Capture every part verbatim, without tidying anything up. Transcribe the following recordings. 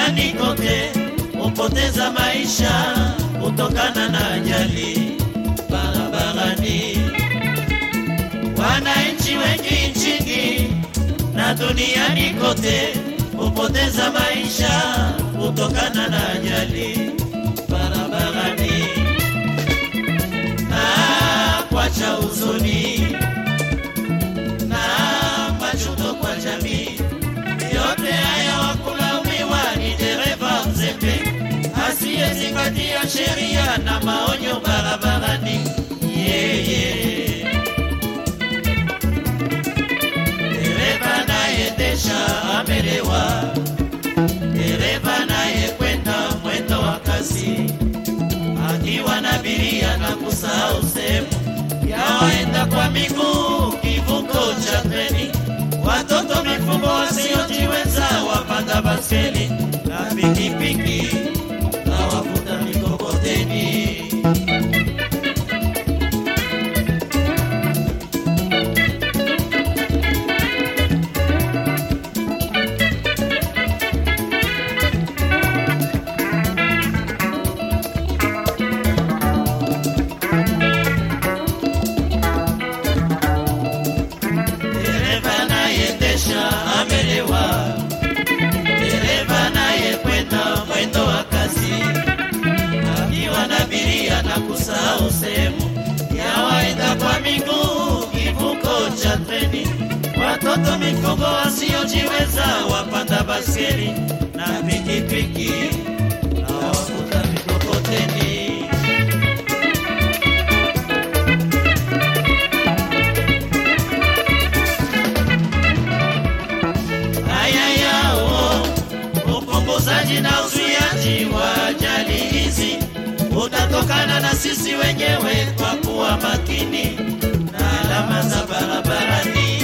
duniani kote hupoteza maisha kutokana na ajali barabarani. Wananchi wengi nchini na duniani kote hupoteza maisha kutokana na ajali barabarani. Na kuacha huzuni na majuto kwa jamii, yote haya wakulaumiwa ni dereva mzembe asiyezingatia sheria na maonyo barabarani. Yeah, yeah. Dereva anayeendesha amelewa, dereva anayekwenda mwendo wa kasi akiwa na abiria na kusahau sehemu ya waenda kwa miguu kivuko cha treni, watoto mifugo wasiojiweza wapanda baskeli na pikipiki na wavuta mikokoteni. Amelewa, dereva anayekwenda mwendo wa kasi akiwa na abiria na kusahau sehemu ya waenda kwa miguu kivuko cha treni, watoto mifugo wasiojiweza wapanda baskeli na pikipiki na wavuta mikokoteni. Upunguzaji na uzuiaji wa ajali hizi utatokana na sisi wenyewe kwa kuwa makini na alama za barabarani.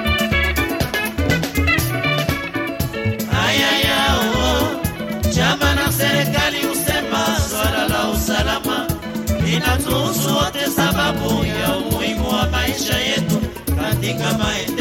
Haya yao chama na serikali husema swala la usalama linatuhusu wote, sababu ya umuhimu wa maisha yetu katika maendeleo.